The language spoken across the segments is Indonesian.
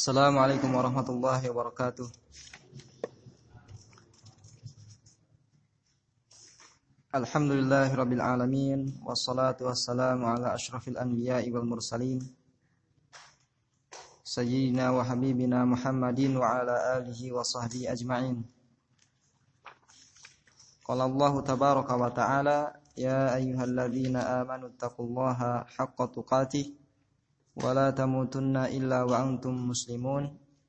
Assalamualaikum warahmatullahi wabarakatuh. Alhamdulillahirabbil alamin wassalatu wassalamu ala asyrafil anbiya'i wal mursalin sayyidina wa habibina Muhammadin wa ala alihi wa sahbihi ajma'in. Qala Allah tabaraka wa ta'ala ya ayyuhalladzina amanu taqullaha haqqa tuqatih wa la tamutunna illa wa antum muslimun.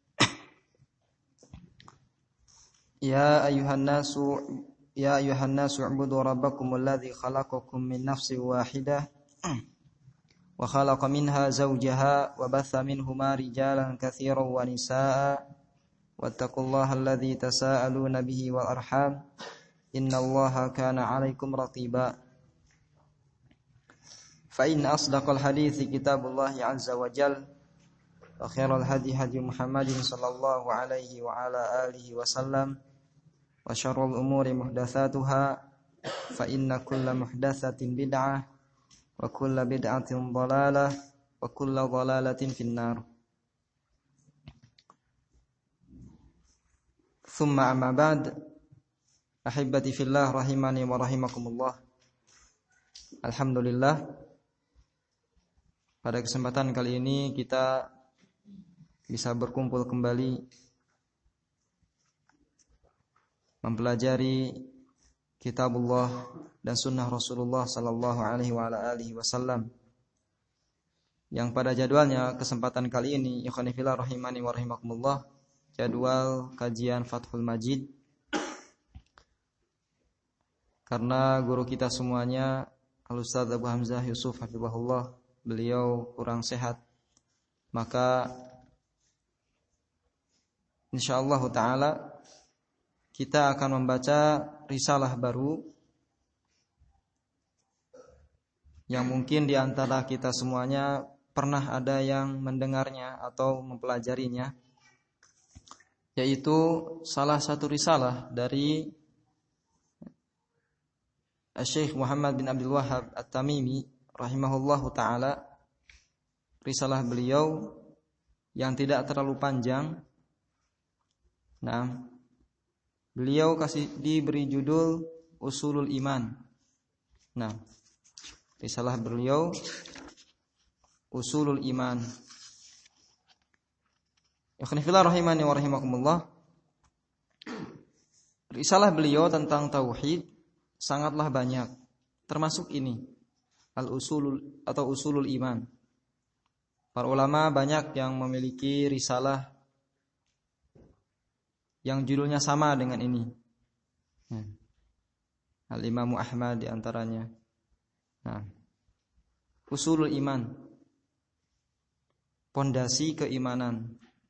Ya ayuhan nasu u'budu rabbakum alladhi khalaqakum min nafsin wahidah wa khalaqa minha zawjaha wa batha minhuma rijalan katsiran wa nisaa'a wattaqullaha alladhi tasaaluna bihi wal arham innallaha kana 'alaikum raqiba. Fa inna asdaqal hadithi kitabullahi 'azza wa jalla wa khairal hadi Muhammadin sallallahu alaihi wa ala alihi wa sallam wa syarrul umuri muhdatsatuha fa inna kulla muhdatsatin bid'ah wa kulla bid'atin dhalalah wa kulla dhalalatin finnar. Thumma amma ba'd, ahibbati fillah rahimani wa rahimakumullah. Alhamdulillah, pada kesempatan kali ini kita bisa berkumpul kembali mempelajari kitabullah dan sunnah Rasulullah sallallahu alaihi wa ala alihi wasallam, yang pada jadwalnya kesempatan kali ini ikhwani fillah rahimani wa rahimakumullah, jadwal kajian Fathul Majid. Karena guru kita semuanya Al-Ustaz Abu Hamzah Yusuf hafizahullah, beliau kurang sehat, maka insyaallah ta'ala kita akan membaca risalah baru yang mungkin di antara kita semuanya pernah ada yang mendengarnya atau mempelajarinya, yaitu salah satu risalah dari Syekh Muhammad bin Abdul Wahhab At-Tamimi rahimahullahu ta'ala. Risalah beliau yang tidak terlalu panjang. Nah, beliau diberi judul Usulul Iman. Nah, risalah beliau Usulul Iman. Ikhwan fillah rahimani wa rahimakumullah. Risalah beliau tentang tauhid sangatlah banyak, termasuk ini Al-Usulul atau Usulul Iman. Para ulama banyak yang memiliki risalah yang judulnya sama dengan ini. Al-Imam Ahmad di antaranya. Nah, Usulul Iman, pondasi keimanan.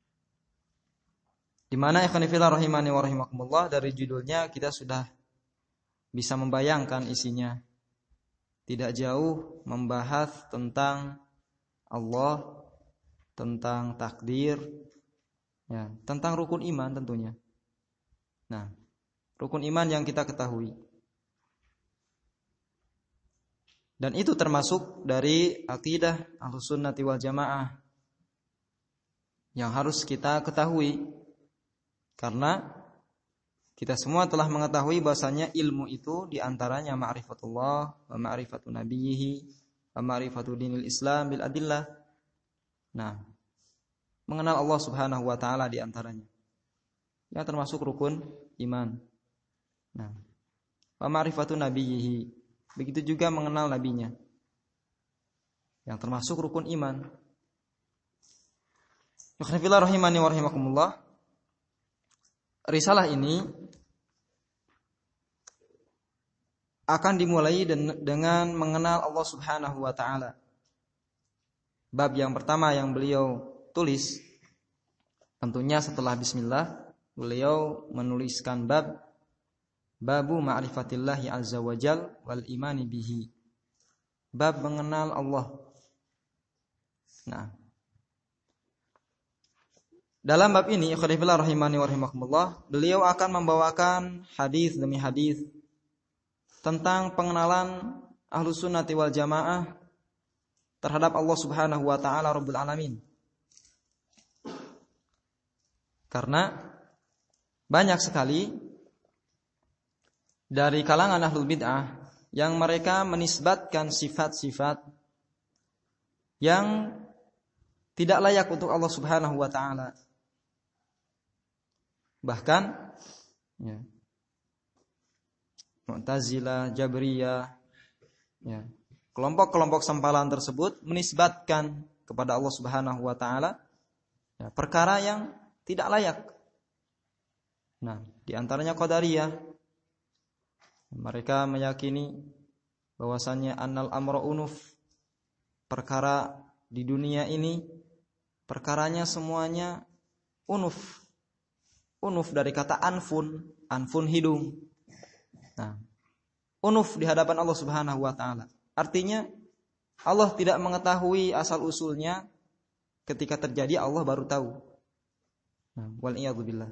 Di mana ikhwan fillah rahimani wa rahimakumullah, dari judulnya kita sudah bisa membayangkan isinya. Tidak jauh membahas tentang Allah, tentang takdir, ya, tentang rukun iman tentunya. Nah, rukun iman yang kita ketahui. Dan itu termasuk dari akidah Ahlussunnati wal Jamaah yang harus kita ketahui. Karena kita semua telah mengetahui bahasanya ilmu itu diantaranya ma'rifatullah wa ma'rifatu nabiyhi wa ma'rifatu dinil Islam bil adillah. Nah, mengenal Allah subhanahu wa ta'ala diantaranya, yang termasuk rukun iman. Nah, wa ma'rifatu nabiyhi, begitu juga mengenal nabinya, yang termasuk rukun iman. Yukhafillah rahimani wa rahimakumullah. Risalah ini akan dimulai dengan mengenal Allah subhanahu wa ta'ala. Bab yang pertama yang beliau tulis, tentunya setelah bismillah, beliau menuliskan babu ma'rifatillahi azza wa jal wal imani bihi. Bab mengenal Allah. Nah, dalam bab ini ikhwan rahimani wa rahimakumullah, beliau akan membawakan hadis demi hadis tentang pengenalan Ahlussunnati wal Jamaah terhadap Allah Subhanahu wa taala Rabbul Alamin. Karena banyak sekali dari kalangan ahlul bid'ah yang mereka menisbatkan sifat-sifat yang tidak layak untuk Allah Subhanahu wa taala. Bahkan ya, Mu'tazilah, Jabriyah, ya, kelompok-kelompok sempalan tersebut menisbatkan kepada Allah Subhanahu wa taala ya, perkara yang tidak layak. Nah, di antaranya Qadariyah. Mereka meyakini bahwasannya annal amra unuf, perkara di dunia ini perkaranya semuanya unuf. Unuf dari kata anfun, anfun hidung. Nah, unuf di hadapan Allah Subhanahu wa taala. Artinya Allah tidak mengetahui asal usulnya, ketika terjadi Allah baru tahu. Nah, wal iyadu billah.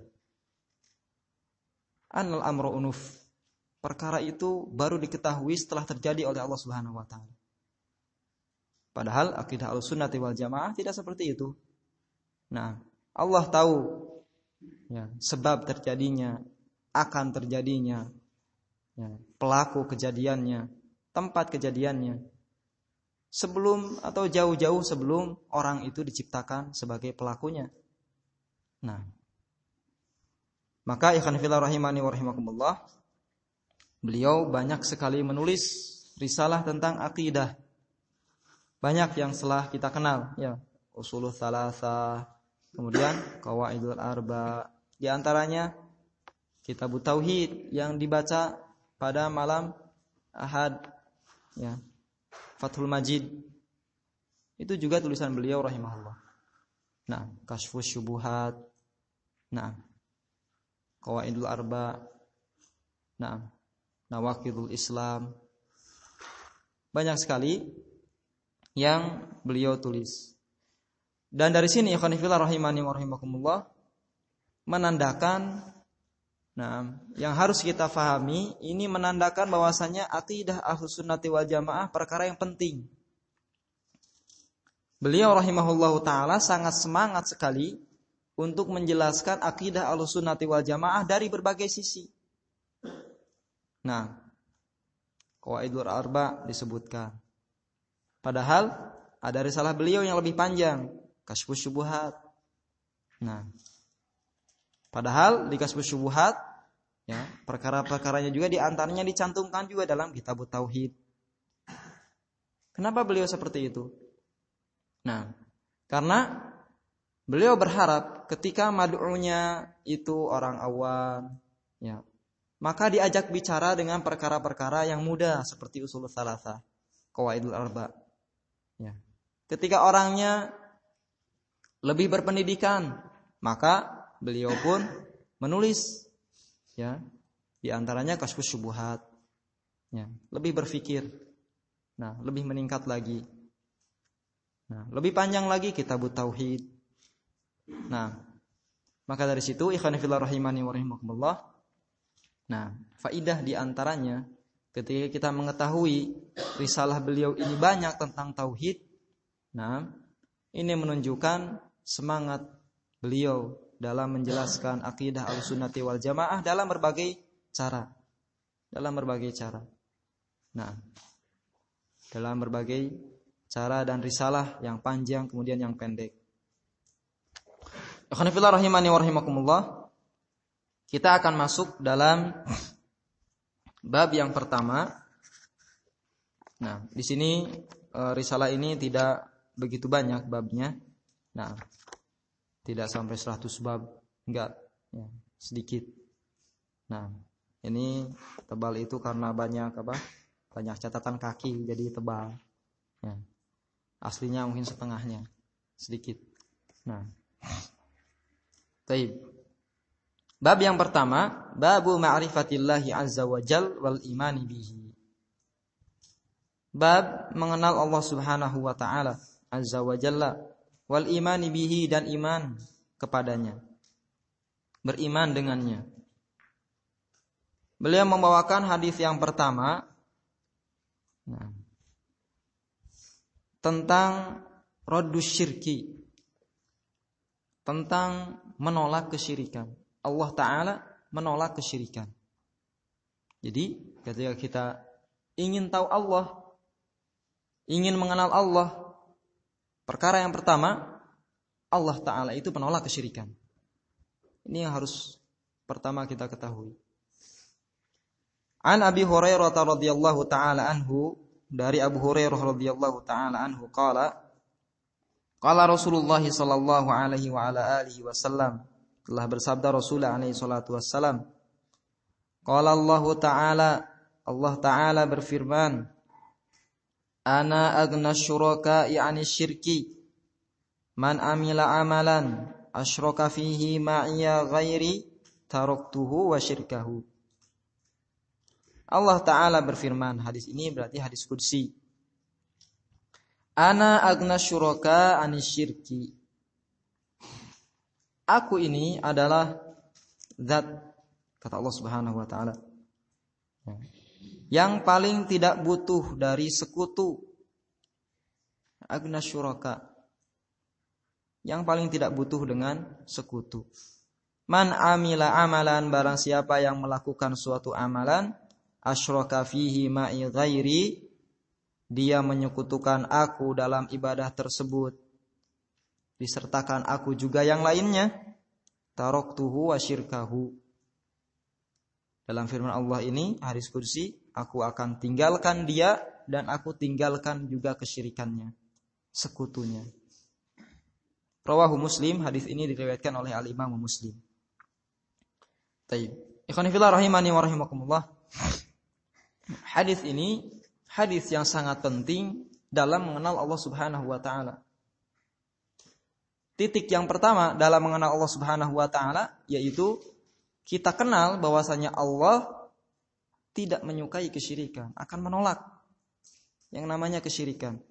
Annal amra unuf, perkara itu baru diketahui setelah terjadi oleh Allah Subhanahu wa taala. Padahal akidah Ahlussunnah wal Jamaah tidak seperti itu. Nah, Allah tahu ya, sebab terjadinya, akan terjadinya, ya, pelaku kejadiannya, tempat kejadiannya, sebelum atau jauh-jauh sebelum orang itu diciptakan sebagai pelakunya. Nah, maka ikhwan fillah rahimani wa rahimakumullah, beliau banyak sekali menulis risalah tentang akidah. Banyak yang telah kita kenal, ya, Ushulul Tsalatsah, kemudian Qawaidul Arba', di antaranya Kitabut Tauhid yang dibaca pada malam Ahad, ya, Fathul Majid. Itu juga tulisan beliau rahimahullah. Nah, Kasyfus Syubuhat, nah, Qawaidul Arba', nah, Nawaqidul Islam. Banyak sekali yang beliau tulis. Dan dari sini ikhwan fillah rahimani wa rahimakumullah, menandakan, nah, yang harus kita fahami, ini menandakan bahwasanya akidah Ahlussunnati wal Jamaah perkara yang penting. Beliau rahimahullahu taala sangat semangat sekali untuk menjelaskan akidah Ahlussunnati wal Jamaah dari berbagai sisi. Nah, Qawaidul Arba' disebutkan. Padahal ada risalah beliau yang lebih panjang, Kasyfus Syubuhat. Nah, padahal di Kasyfus Syubuhat, ya, perkara-perkaranya juga di antaranya dicantumkan juga dalam Kitabut Tauhid. Kenapa beliau seperti itu? Nah, karena beliau berharap ketika mad'unya itu orang awam, ya, maka diajak bicara dengan perkara-perkara yang mudah seperti Ushulul Tsalatsah, Qawaidul Arba'. Ya. Ketika orangnya lebih berpendidikan, maka beliau pun menulis, ya, di antaranya Kasyfus Syubuhat. Ya, lebih berfikir. Nah, lebih meningkat lagi. Nah, lebih panjang lagi Kitabut Tauhid. Nah, maka dari situ ikhwan fillah rahimani wa rahimakumullah, nah, faidah di antaranya ketika kita mengetahui risalah beliau ini banyak tentang tauhid, nah, ini menunjukkan semangat beliau dalam menjelaskan akidah Ahlussunnati wal Jamaah dalam berbagai cara. Nah, dalam berbagai cara dan risalah yang panjang kemudian yang pendek. Ikhwan fillah rahimani wa rahimakumullah, kita akan masuk dalam bab yang pertama. Nah, di sini risalah ini tidak begitu banyak babnya. Nah, tidak sampai 100 bab, enggak, ya, sedikit. Nah, ini tebal itu karena banyak banyak catatan kaki jadi tebal. Ya. Aslinya mungkin setengahnya, sedikit. Nah, baik. Bab yang pertama, babu ma'rifatillahi azza wa jal wal imani bihi. Bab mengenal Allah Subhanahu wa taala azza wa jalla wal imani bihi, dan iman kepadanya, beriman dengannya. Beliau membawakan hadis yang pertama, nah, tentang raddus syirki, tentang menolak kesyirikan. Allah Ta'ala menolak kesyirikan. Jadi ketika kita ingin tahu Allah, ingin mengenal Allah, perkara yang pertama, Allah Ta'ala itu menolak kesyirikan. Ini yang harus pertama kita ketahui. An Abi Hurairah radhiyallahu ta'ala anhu, dari Abu Hurairah radhiyallahu ta'ala anhu qala Rasulullah sallallahu alaihi wa ala alihi wasallam, telah bersabda Rasulullah alaihi salatu wassalam, qala Allah Ta'ala berfirman, ana agna syuraka'i 'anil syirki man amila amalan asyraka fihi ma'iya ghairi taraktuhu wa syirkahu. Allah Ta'ala berfirman, hadis ini berarti hadis qudsi. Ana agna syuraka 'anil syirki. Aku ini adalah zat, kata Allah Subhanahu wa taala, yang paling tidak butuh dari sekutu. Agna syuraka, yang paling tidak butuh dengan sekutu. Man amila amalan, barang siapa yang melakukan suatu amalan, asyraka fihi ma'i ghairi, dia menyekutukan aku dalam ibadah tersebut, disertakan aku juga yang lainnya, taraktuhu wa syirkahu. Dalam firman Allah ini, hadis qudsi, aku akan tinggalkan dia dan aku tinggalkan juga kesyirikannya, sekutunya. Rawahu Muslim, hadis ini diriwayatkan oleh Al-Imam Muslim. Taib. Ikhwan fillah rahimani wa rahimakumullah. Hadis ini hadis yang sangat penting dalam mengenal Allah Subhanahu wa taala. Titik yang pertama dalam mengenal Allah Subhanahu wa taala yaitu kita kenal bahwasanya Allah tidak menyukai kesyirikan, akan menolak yang namanya kesyirikan.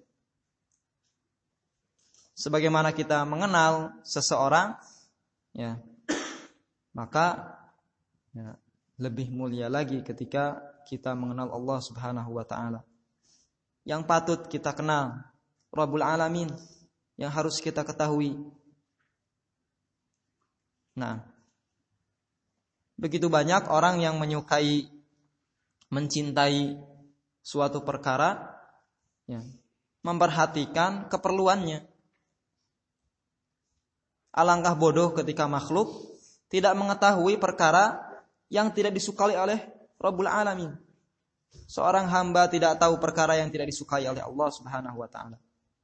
Sebagaimana kita mengenal seseorang, ya, maka ya, lebih mulia lagi ketika kita mengenal Allah Subhanahu wa taala. Yang patut kita kenal, Rabbul Alamin, yang harus kita ketahui. Nah, begitu banyak orang yang menyukai, mencintai suatu perkara, ya, memperhatikan keperluannya. Alangkah bodoh ketika makhluk tidak mengetahui perkara yang tidak disukai oleh Rabbul Alamin. Seorang hamba tidak tahu perkara yang tidak disukai oleh Allah Subhanahu wa taala,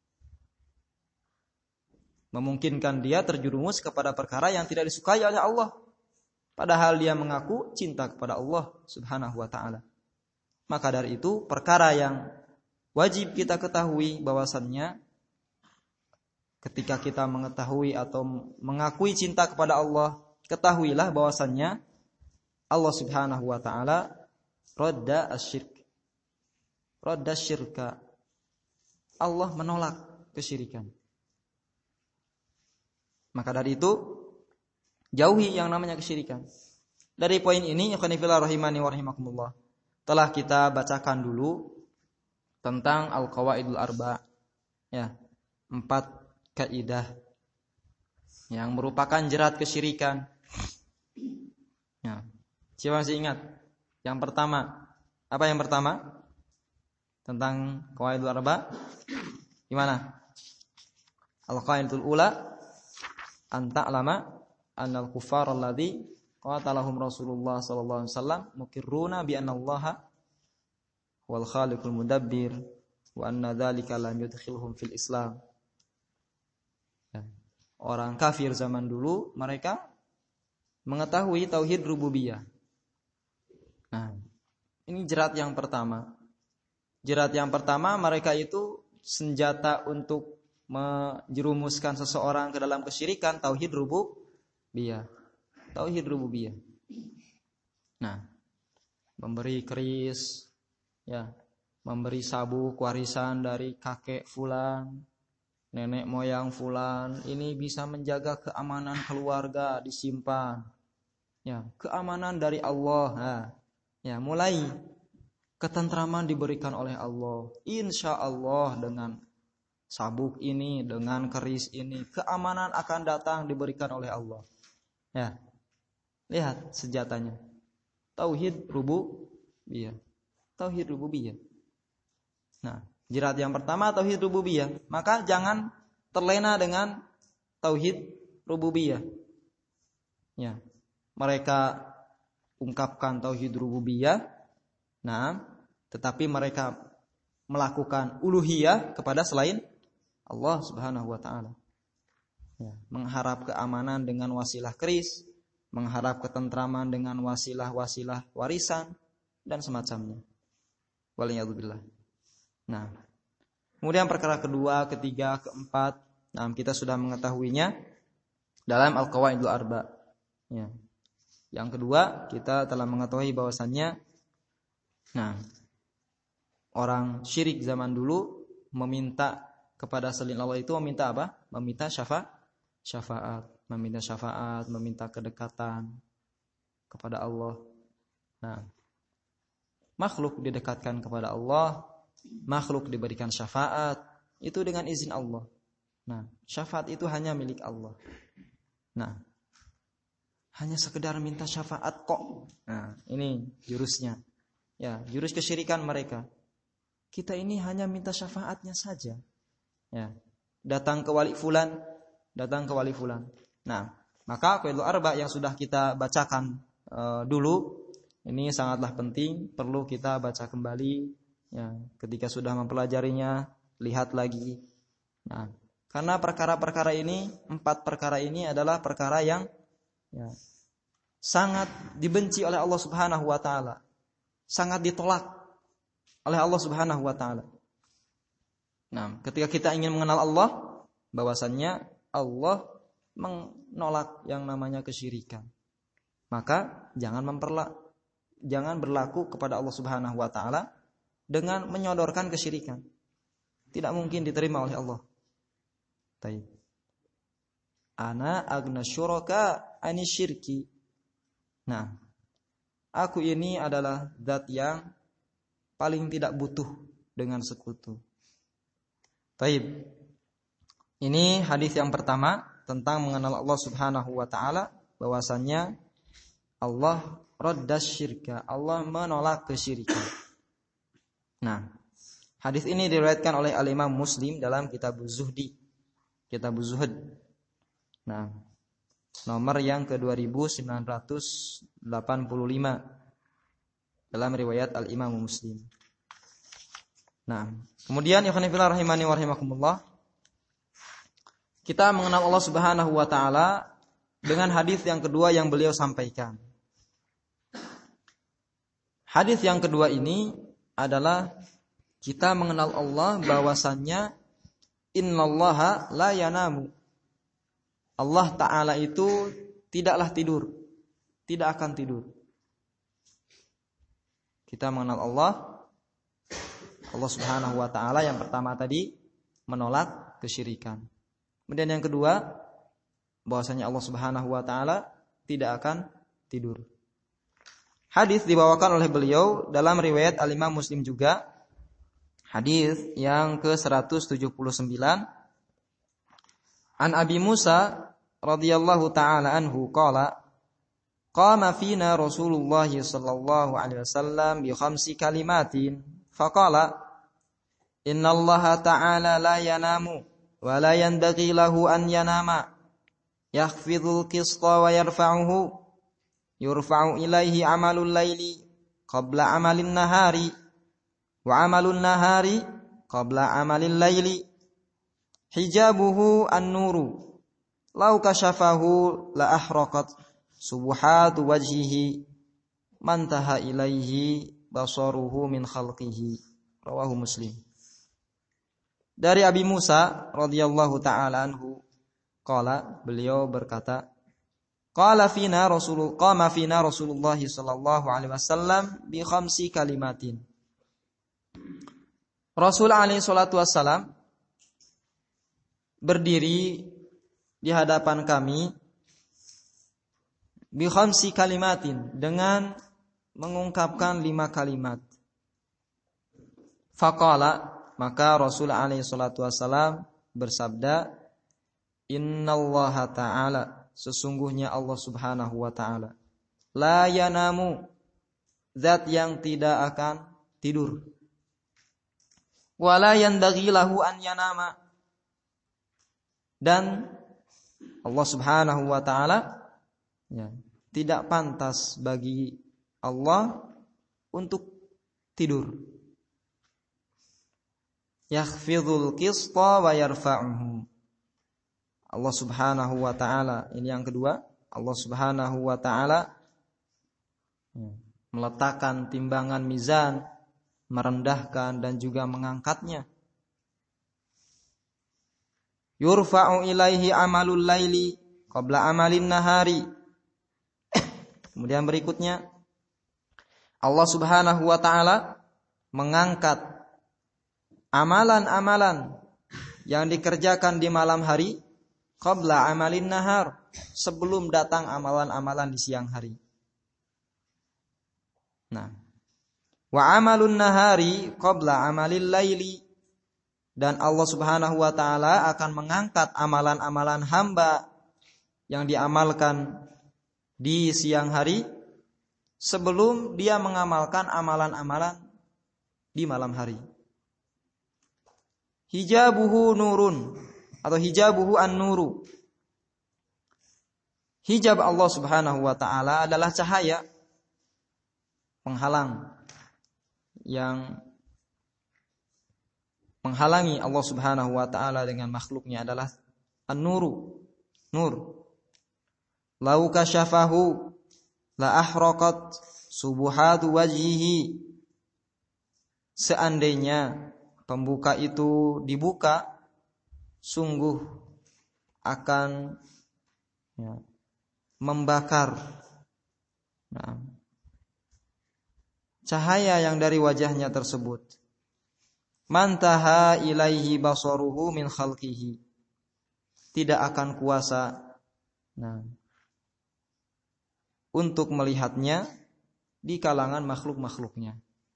memungkinkan dia terjerumus kepada perkara yang tidak disukai oleh Allah, padahal dia mengaku cinta kepada Allah Subhanahu wa taala. Maka dari itu perkara yang wajib kita ketahui bahwasannya ketika kita mengetahui atau mengakui cinta kepada Allah, ketahuilah bahwasannya Allah Subhanahu wa taala radda syirka. Allah menolak kesyirikan. Maka dari itu jauhi yang namanya kesyirikan. Dari poin ini, ikhwan fillah rahimani wa rahimakumullah, telah kita bacakan dulu tentang al-qawaidul arba', ya, 4 kaidah yang merupakan jerat kesyirikan. Ya. Siapa masih ingat? Yang pertama, apa yang pertama? Tentang qawaidul arba'. Gimana? Al-qaidatul ula an ta'lama annal kuffar alladzi qatalahum Rasulullah sallallahu alaihi wasallam muqirruna bi anna Allah wal khaliqul mudabbir wa anna dzalika lam yudkhilhum fil Islam. Orang kafir zaman dulu mereka mengetahui tauhid rububiyah. Nah, ini jerat yang pertama. Jerat yang pertama, mereka itu senjata untuk menjerumuskan seseorang ke dalam kesyirikan, tauhid rububiyah. Tauhid rububiyah. Nah, memberi keris, ya, memberi sabuk warisan dari kakek fulan, nenek moyang fulan, ini bisa menjaga keamanan keluarga, disimpan. Ya, keamanan dari Allah. Nah, ya, mulai ketentraman diberikan oleh Allah. Insya Allah dengan sabuk ini dengan keris ini, keamanan akan datang diberikan oleh Allah. Ya. Lihat senjatanya. Tauhid rububiyah. Tauhid rububiyah. Nah, jerat yang pertama tauhid rububiyah, maka jangan terlena dengan tauhid rububiyah. Ya. Mereka ungkapkan tauhid rububiyah, nah, tetapi mereka melakukan uluhiyah kepada selain Allah Subhanahu wa taala. Ya, mengharap keamanan dengan wasilah keris, mengharap ketentraman dengan wasilah-wasilah warisan dan semacamnya. Waliyadzubillah. Nah, kemudian perkara kedua, ketiga, keempat, nah kita sudah mengetahuinya dalam Al-Qawaidul Arba. Ya. Yang kedua, kita telah mengetahui bahwasannya orang syirik zaman dulu meminta kepada selain Allah itu meminta apa? Meminta syafaat, meminta kedekatan kepada Allah. Nah, makhluk didekatkan kepada Allah, makhluk diberikan syafaat itu dengan izin Allah. Nah, syafaat itu hanya milik Allah. Nah, hanya sekedar minta syafaat kok. Nah, ini jurusnya. Ya, jurus kesyirikan mereka. Kita ini hanya minta syafaatnya saja. Ya, datang ke wali fulan. Nah, maka Qawaidul Arba yang sudah kita bacakan dulu ini sangatlah penting, perlu kita baca kembali. Ya, ketika sudah mempelajarinya, lihat lagi. Nah, karena perkara-perkara ini, 4 perkara ini adalah perkara yang sangat dibenci oleh Allah Subhanahu wa taala. Sangat ditolak oleh Allah Subhanahu wa taala. Nah, ketika kita ingin mengenal Allah, bahwasannya Allah menolak yang namanya kesyirikan. Maka jangan berlaku kepada Allah Subhanahu wa taala dengan menyodorkan kesyirikan. Tidak mungkin diterima oleh Allah. Baik. Ana agna syuraka ani syirki. Nah, aku ini adalah zat yang paling tidak butuh dengan sekutu. Baik. Ini hadis yang pertama tentang mengenal Allah Subhanahu wa taala, bahwasannya Allah raddas syirka, Allah menolak kesyirikan. Nah, hadis ini diriwayatkan oleh Al-Imam Muslim dalam Kitabuz Zuhdi. Kitabuz Zuhud. Nah, nomor yang ke-2985 dalam riwayat Al-Imam Muslim. Nah, kemudian ikhwan fillah rahimani wa rahimakumullah, kita mengenal Allah Subhanahu wa taala dengan hadis yang kedua yang beliau sampaikan. Hadis yang kedua ini adalah kita mengenal Allah bahwasannya innallaha la yanamu. Allah taala itu tidaklah tidur, tidak akan tidur. Kita mengenal Allah Subhanahu wa taala yang pertama tadi menolak kesyirikan. Kemudian yang kedua, bahwasanya Allah Subhanahu wa taala tidak akan tidur. Hadis dibawakan oleh beliau dalam riwayat Al-Imam Muslim juga. Hadis yang ke-179 An Abi Musa radhiyallahu taala anhu qala qama fina Rasulullah sallallahu alaihi wasallam bi khamsi kalimatin faqala innallaha ta'ala la yanamu wa la yanbaghi lahu an yanama yakhfidhul qista wa yarfa'uhu yurfa'u ilaihi amalul laili qabla amalin nahari wa amalun nahari qabla amalil laili hijabuhu an-nuru law kashafahu la ahraqat subuhatu wajhihi mantaha ilaihi basaruhu min khalqihi. Rawahu Muslim. Dari Abi Musa radhiyallahu taala anhu qala, beliau berkata, qama fina Rasulullah sallallahu alaihi wasallam bi khamsi kalimatin. Rasul alaihi salatu wasallam berdiri di hadapan kami bi khamsi kalimatin, dengan mengungkapkan 5 kalimat. Faqala, maka Rasul alaihi salatu wasallam bersabda, "Innallaha ta'ala, sesungguhnya Allah Subhanahu wa taala, la yanamu, zat yang tidak akan tidur. Wala yanbaghi lahu an yanama." Dan Allah Subhanahu wa taala tidak pantas bagi Allah untuk tidur. Yakhfidhul qista wa yarfa'uhu. Allah Subhanahu wa taala, ini yang kedua, Allah Subhanahu wa taala meletakkan timbangan mizan, merendahkan dan juga mengangkatnya. Yurfa'u ilaihi amalul laili qabla amalin nahari. Kemudian berikutnya Allah Subhanahu wa taala mengangkat amalan-amalan yang dikerjakan di malam hari qabla amalin nahar, sebelum datang amalan-amalan di siang hari. Nah, wa amalun nahari qabla amalil laili, dan Allah Subhanahu wa taala akan mengangkat amalan-amalan hamba yang diamalkan di siang hari sebelum dia mengamalkan amalan-amalan di malam hari. Hijabuhu nurun, atau hijabuhu an-nuru. Hijab Allah Subhanahu wa taala adalah cahaya penghalang yang menghalangi Allah Subhanahu wa taala dengan makhluknya adalah an-nuru, nur. Lau kasyafahu la ahraqat subuhatu wajhihi. Seandainya pembuka itu dibuka, sungguh akan membakar cahaya yang dari wajahnya tersebut. Mantaha ilaihi basaruhu min khalqihi. Tidak akan kuasa untuk melihatnya di kalangan makhluk-makhluknya.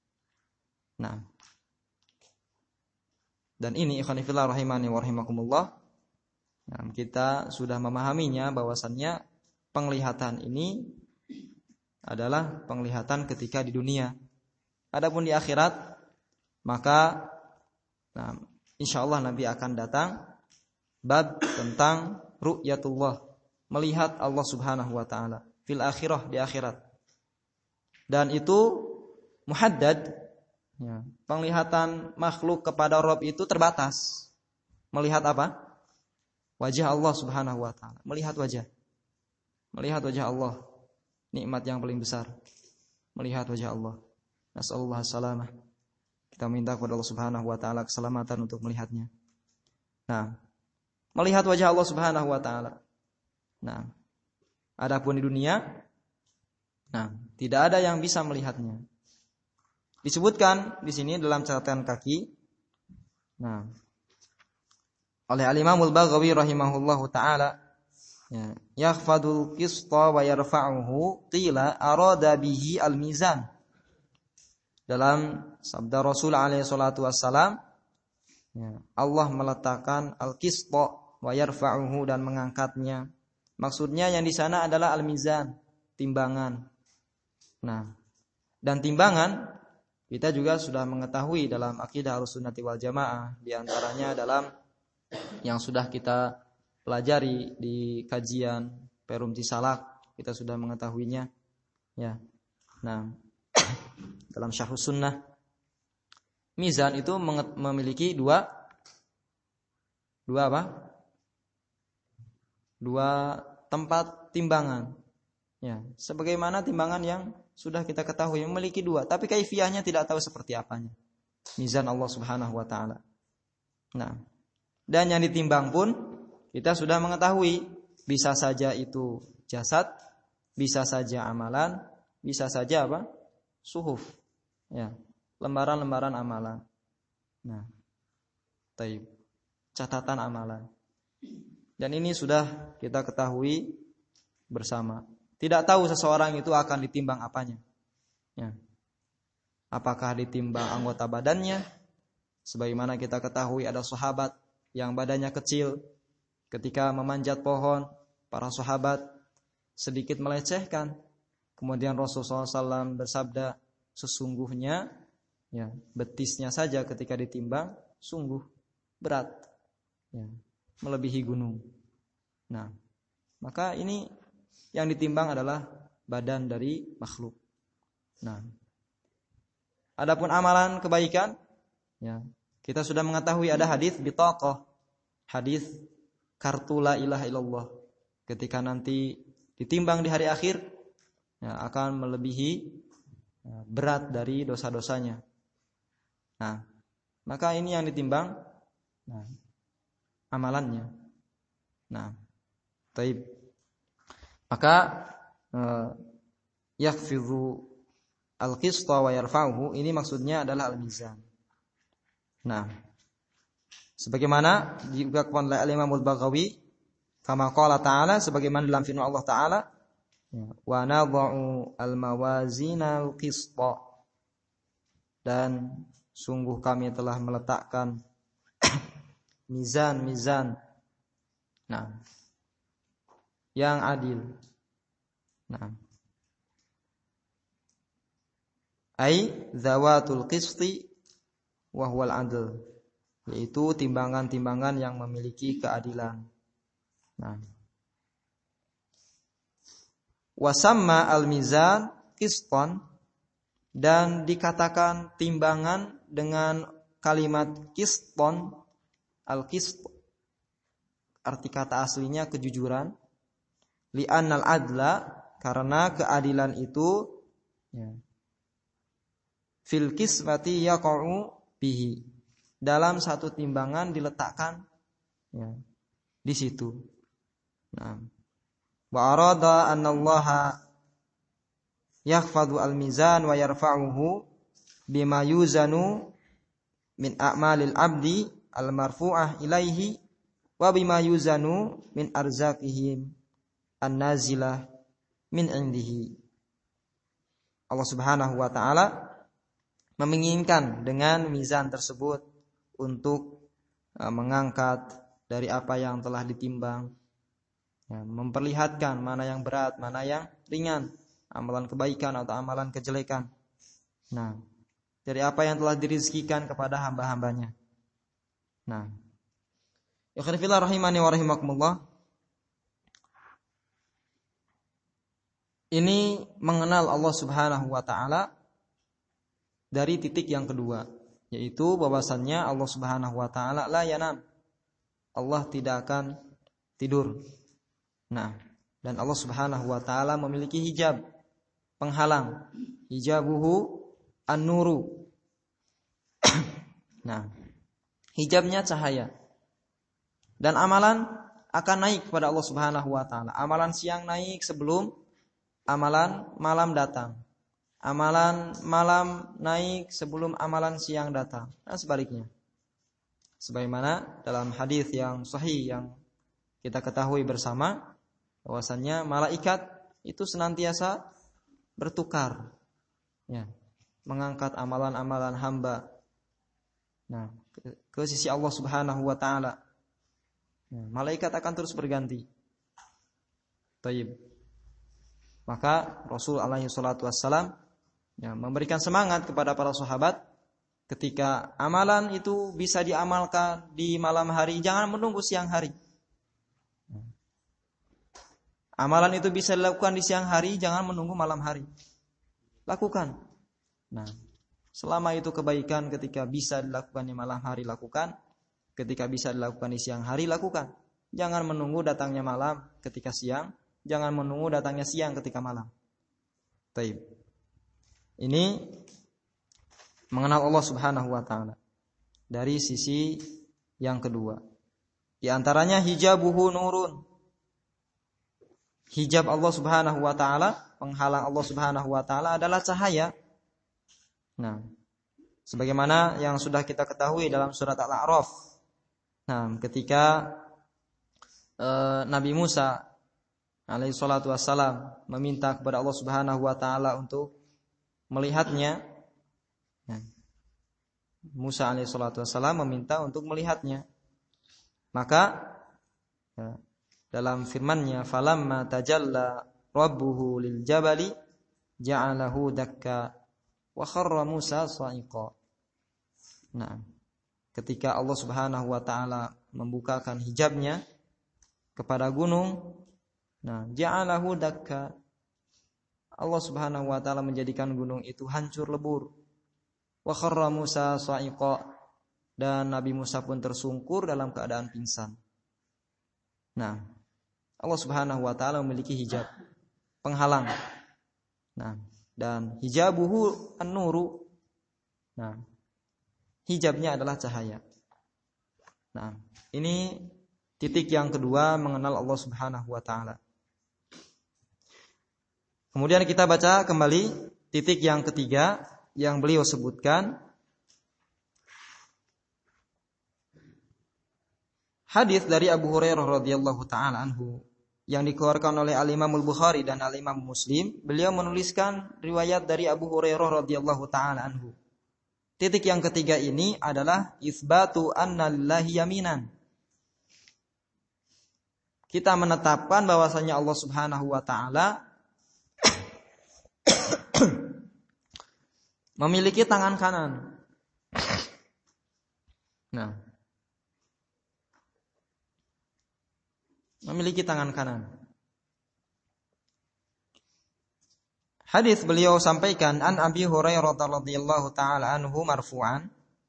Dan ini ikhwan fillah rahimani wa rahimakumullah, kita sudah memahaminya bahwasannya penglihatan ini adalah penglihatan ketika di dunia. Adapun di akhirat, maka insyaallah Nabi akan datang bab tentang ru'yatullah, melihat Allah Subhanahu wa taala fil akhirah, di akhirat. Dan itu muhaddad, penglihatan makhluk kepada Rabb itu terbatas. Melihat apa? Wajah Allah Subhanahu wa taala. Melihat wajah Allah, nikmat yang paling besar. Melihat wajah Allah. Nasallallahu salamah. Kita minta kepada Allah Subhanahu wa taala keselamatan untuk melihatnya. Melihat wajah Allah Subhanahu wa taala. Adapun di dunia, tidak ada yang bisa melihatnya. Disebutkan di sini dalam catatan kaki, oleh Al-Imam Al-Baghawi rahimahullahu taala, yakhfadul qista wa yarfa'uhu qila arada bihi al-mizan. Dalam sabda Rasul alaihi salatu wassalam, Allah meletakkan al-qista wa yarfa'uhu, dan mengangkatnya. Maksudnya yang di sana adalah al-mizan, timbangan. Dan timbangan kita juga sudah mengetahui dalam akidah Ahlussunnah wal Jamaah, di antaranya dalam yang sudah kita pelajari di kajian Perum Tisalak, kita sudah mengetahuinya. Dalam Syarhus Sunnah, mizan itu memiliki dua tempat timbangan. Sebagaimana timbangan yang sudah kita ketahui memiliki dua, tapi kaifiyahnya tidak tahu seperti apanya. Mizan Allah Subhanahu wa taala. Dan yang ditimbang pun kita sudah mengetahui, bisa saja itu jasad, bisa saja amalan, bisa saja suhuf. Lembaran-lembaran amalan. Catatan amalan. Dan ini sudah kita ketahui bersama. Tidak tahu seseorang itu akan ditimbang apanya. Apakah ditimbang anggota badannya, Sebagaimana kita ketahui ada sahabat yang badannya kecil, ketika memanjat pohon, para sahabat sedikit melecehkan. Kemudian Rasulullah SAW bersabda, sesungguhnya ya, betisnya saja ketika ditimbang sungguh berat, ya, melebihi gunung. Nah, maka ini yang ditimbang adalah badan dari makhluk. Nah, adapun amalan kebaikan, ya, kita sudah mengetahui ada hadis bitaqah, hadis kartu la ilaha illallah. Ketika nanti ditimbang di hari akhir, ya, akan melebihi berat dari dosa-dosanya. Nah, maka ini yang ditimbang, nah, amalannya. Nah, taib. Maka yakhfidhu al-qista wa yarfa'uhu, ini maksudnya adalah al-mizan. Nah, sebagaimana dikatakan oleh Imam Al-Baghawi, kama qala ta'ala, sebagaimana dalam firman Allah Ta'ala, wa nadha'u al-mawazina al-qista, dan sungguh kami telah meletakkan mizan-mizan, nah, yang adil. Nah, ai zawatul qisti wa huwal adl, yaitu timbangan-timbangan yang memiliki keadilan. Nah, wasamma al-mizan qistan, dan dikatakan timbangan dengan kalimat qiston. Al-qist arti kata aslinya kejujuran. Li'annal adla, karena keadilan itu, ya, fil qismati yaqa'u bihi, dalam satu timbangan diletakkan, ya, di situ. Nah, wa arada annallaha yakhfadu al-mizan wa yarfa'uhu bima yuzanu min a'malil abdi al-marfu'ah ilaihi wa bima yuzanu min arzaqihim an-nazilah min indihi. Allah Subhanahu wa taala menginginkan dengan mizan tersebut untuk mengangkat dari apa yang telah ditimbang, ya, memperlihatkan mana yang berat, mana yang ringan, amalan kebaikan atau amalan kejelekan. Nah, dari apa yang telah dirizkikan kepada hamba-hambanya. Nah, ikhwan fillah rahimani wa rahimakumullah, ini mengenal Allah Subhanahu wa taala dari titik yang kedua, yaitu bahwasannya Allah Subhanahu wa taala la yanam. Allah tidak akan tidur. Nah, dan Allah Subhanahu wa taala memiliki hijab, penghalang. Hijabuhu an-nuru. Nah, hijabnya cahaya. Dan amalan akan naik kepada Allah Subhanahu wa taala. Amalan siang naik sebelum amalan malam datang. Amalan malam naik sebelum amalan siang datang. Dan sebaliknya. Sebagaimana dalam hadis yang sahih yang kita ketahui bersama, bahwasannya malaikat itu senantiasa bertukar, ya, mengangkat amalan-amalan hamba, nah, ke sisi Allah Subhanahu wa taala. Nah, malaikat akan terus berganti. Taib. Maka Rasul alaihi salatu wassalam, ya, memberikan semangat kepada para sahabat ketika amalan itu bisa diamalkan di malam hari, jangan menunggu siang hari. Amalan itu bisa dilakukan di siang hari, jangan menunggu malam hari. Lakukan. Nah, selama itu kebaikan, ketika bisa dilakukan di malam hari, lakukan. Ketika bisa dilakukan di siang hari, lakukan. Jangan menunggu datangnya malam ketika siang, jangan menunggu datangnya siang ketika malam. Taib. Ini mengenal Allah Subhanahu wa taala dari sisi yang kedua. Di antaranya hijabuhu nurun. Hijab Allah Subhanahu wa taala, penghalang Allah Subhanahu wa taala adalah cahaya. Nah, sebagaimana yang sudah kita ketahui dalam surat Al-A'raf. Nah, ketika Nabi Musa alaihi salatu wassalam meminta kepada Allah Subhanahu wa taala untuk melihatnya, Musa alaihissalatu wassalam meminta untuk melihatnya. Maka dalam firman-Nya, falamma tajalla rabbuhu lil jabali ja'alahu dakka wa kharra Musa sa'iqa. Nah, ketika Allah Subhanahu wa taala membukakan hijabnya kepada gunung, nah, ja'alahu dakka, Allah Subhanahu wa taala menjadikan gunung itu hancur lebur. Wa kharra Musa sa'iqa, dan Nabi Musa pun tersungkur dalam keadaan pingsan. Nah, Allah Subhanahu wa taala memiliki hijab, penghalang. Nah, dan hijabuhu an-nuru. Nah, hijabnya adalah cahaya. Nah, ini titik yang kedua mengenal Allah Subhanahu wa taala. Kemudian kita baca kembali titik yang ketiga yang beliau sebutkan. Hadis dari Abu Hurairah radhiyallahu taala anhu yang dikeluarkan oleh Al-Imam Al-Bukhari dan Al-Imam Muslim. Beliau menuliskan riwayat dari Abu Hurairah radhiyallahu taala anhu. Titik yang ketiga ini adalah isbatu anna lillahi yaminan. Kita menetapkan bahwasanya Allah Subhanahu wa taala memiliki tangan kanan. Nah, memiliki tangan kanan. Hadis beliau sampaikan an Abi Hurairah radhiyallahu taala anhu marfu'an,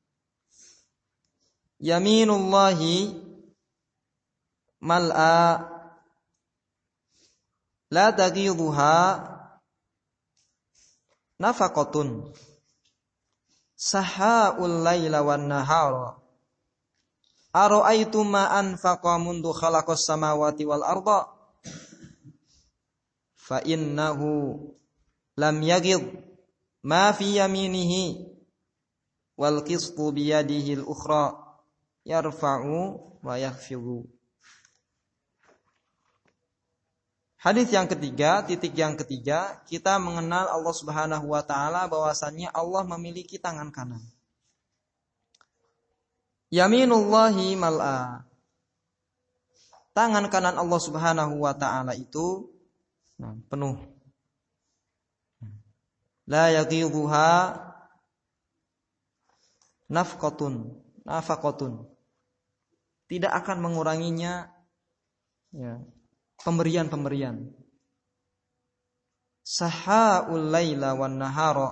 yaminullahi mal'a la taghidhuha nafaqatun sahaul laila wan nahara ara'aytum ma anfaqa mundu khalaqas samawati wal arda fa innahu lam yaghid ma fi yaminihi wal qistu bi yadihi al ukhra yarfa'u wa yakhfidu. Hadis yang ketiga, titik yang ketiga, kita mengenal Allah Subhanahu wa taala bahwasannya Allah memiliki tangan kanan. Yaminullahi mal'a. Tangan kanan Allah Subhanahu wa taala itu penuh. La yaghidhuha nafaqatun. Tidak akan menguranginya pemberian. Sahaul laila wan nahara.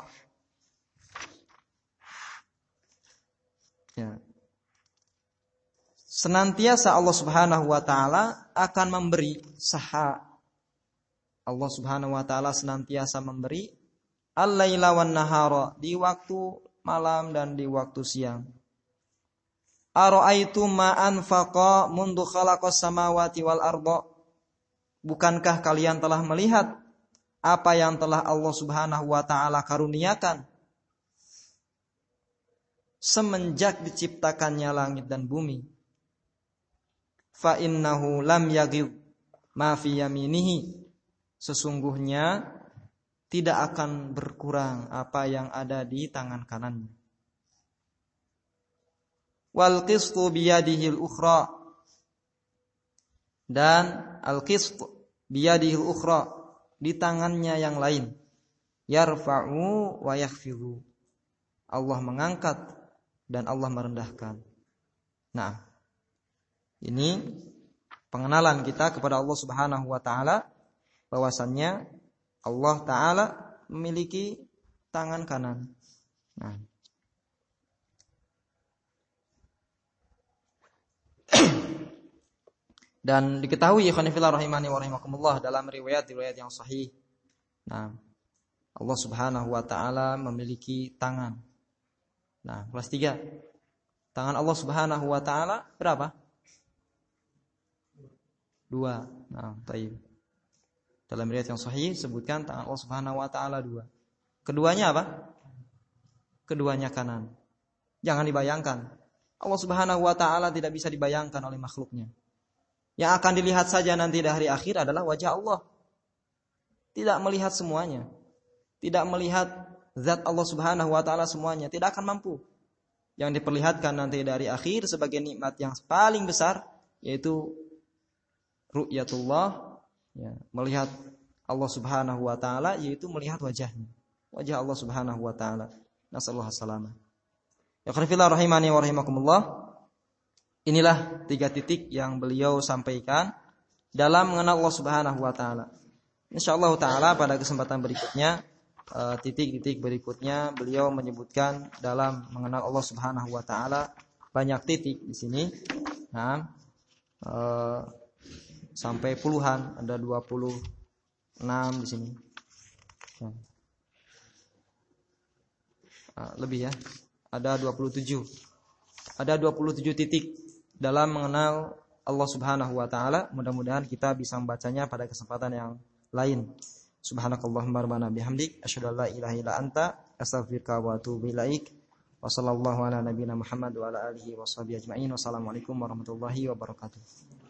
Senantiasa Allah Subhanahu wa taala akan memberi saha. Allah Subhanahu wa taala senantiasa memberi al-laila wan nahara, di waktu malam dan di waktu siang. Ara'aitum ma anfaqa mundu khalaqas samawati wal arda. Bukankah kalian telah melihat apa yang telah Allah Subhanahu wa taala karuniakan semenjak diciptakannya langit dan bumi? Fa innahu lam yaghid ma fi yaminihi. Sesungguhnya tidak akan berkurang apa yang ada di tangan kanannya. Wal qistu biyadihi al-ukhra, dan al-qist biyadihi al-ukhra, di tangannya yang lain. Yarfa'u wa yakhfidu. Allah mengangkat dan Allah merendahkan. Nah, ini pengenalan kita kepada Allah Subhanahu wa taala bahwasannya Allah taala memiliki tangan kanan. Nah, dan diketahui ikhwan fillah rahimani wa rahimakumullah dalam riwayat yang sahih. Nah, Allah Subhanahu wa taala memiliki tangan. Nah, kelas 3. Tangan Allah Subhanahu wa taala berapa? 2. Nah, baik. Dalam riwayat yang sahih sebutkan tangan Allah Subhanahu wa taala 2. Keduanya apa? Keduanya kanan. Jangan dibayangkan. Allah Subhanahu wa taala tidak bisa dibayangkan oleh makhluknya. Yang akan dilihat saja nanti di hari akhir adalah wajah Allah. Tidak melihat semuanya. Tidak melihat zat Allah Subhanahu wa taala semuanya, tidak akan mampu. yang diperlihatkan nanti dari akhir sebagai nikmat yang paling besar, yaitu ru'yatullah, ya, melihat Allah Subhanahu wa taala, yaitu melihat wajahnya, wajah Allah Subhanahu wa taala. Nasallahu alaihi. Ya khafillah rahimani wa rahimakumullah. Inilah 3 titik yang beliau sampaikan dalam mengenal Allah Subhanahu wa taala. Insyaallah taala pada kesempatan berikutnya, titik-titik berikutnya beliau menyebutkan dalam mengenal Allah Subhanahu wa taala banyak titik di sini. Nah, sampai puluhan, ada 26 di sini. Lebih ya. Ada 27. Ada 27 titik dalam mengenal Allah Subhanahu wa taala. Mudah-mudahan kita bisa membacanya pada kesempatan yang lain. Subhanakallahumma rabbana bihamdik asyhadu an la ilaha illa anta astaghfiruka wa atubu ilaik. Wa sallallahu ala nabiyyina Muhammad wa ala alihi washabihi ajmain. Wassalamualaikum warahmatullahi wabarakatuh.